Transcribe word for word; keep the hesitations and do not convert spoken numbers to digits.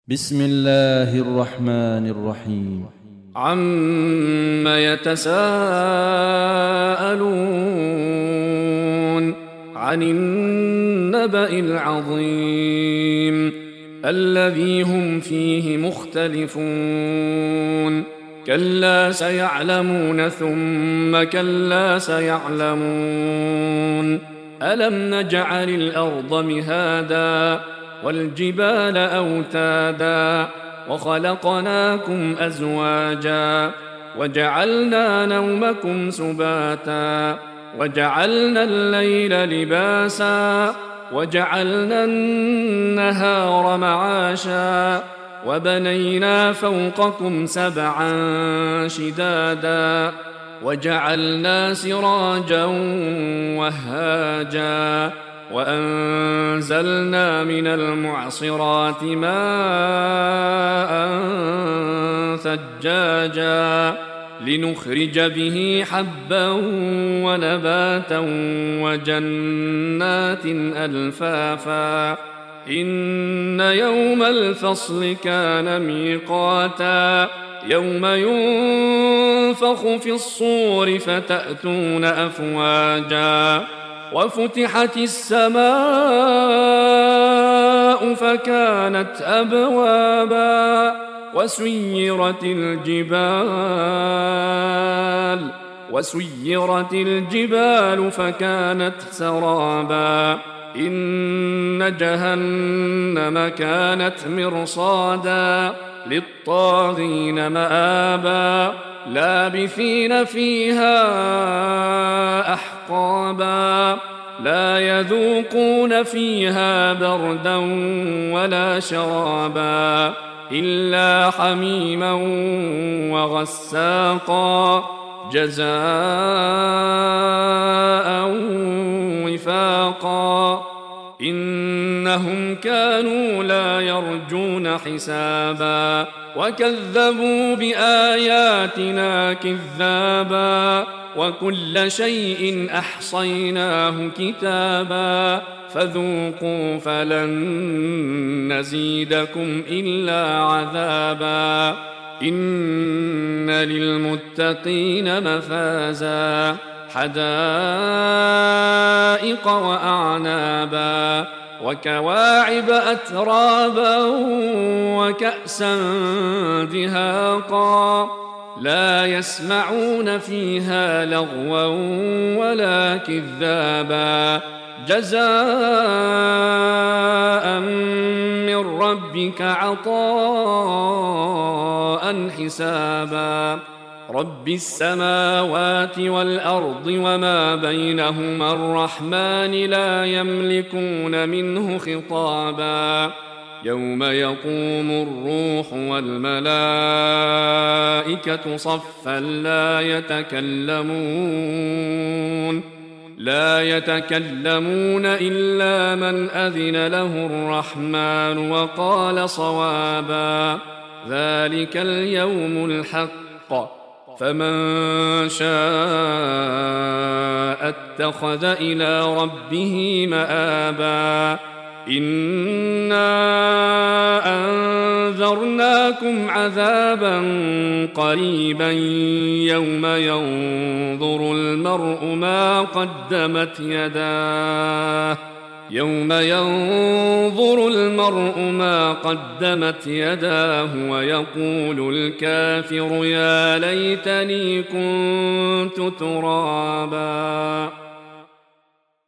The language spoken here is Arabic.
بسم الله الرحمن الرحيم. عم يتساءلون عن النبأ العظيم الذي هم فيه مختلفون كلا سيعلمون ثم كلا سيعلمون ألم نجعل الأرض مهادا والجبال أوتادا وخلقناكم أزواجا وجعلنا نومكم سباتا وجعلنا الليل لباسا وجعلنا النهار معاشا وبنينا فوقكم سبعا شدادا وجعلنا سراجا وهاجا وأنزلنا من المعصرات ماء ثجاجا لنخرج به حبا ونباتا وجنات ألفافا إن يوم الفصل كان ميقاتا يوم ينفخ في الصور فتأتون أفواجا وفتحت السماء فكانت أبوابا وسيرت الجبال وسيرت الجبال فكانت سرابا إن جهنم كانت مرصادا للطاغين مآبا لابثين فيها أحقابا لا يذوقون فيها بردا ولا شرابا إلا حميما وغساقا جزاء وفاقا إنهم كانوا لا يرجون حسابا وكذبوا بآياتنا كذابا وكل شيء أحصيناه كتابا فذوقوا فلن نزيدكم إلا عذابا إن للمتقين مفازا حدائق وأعنابا وكواعب أترابا وكأسا دهاقا لا يسمعون فيها لغوا ولا كذابا جزاء من ربك عطاء حسابا رب السماوات والأرض وما بينهما الرحمن لا يملكون منه خطابا يوم يقوم الروح والملائكة صفا لا يتكلمون لا يتكلمون إلا من أذن له الرحمن وقال صوابا ذلك اليوم الحق فمن شاء اتخذ إلى ربه مآبا إنا أنذرناكم عذابا قريبا يوم ينظر المرء ما قدمت يداه يوم ينظر المرء ما قدمت يداه ويقول الكافر يا ليتني كنت ترابا.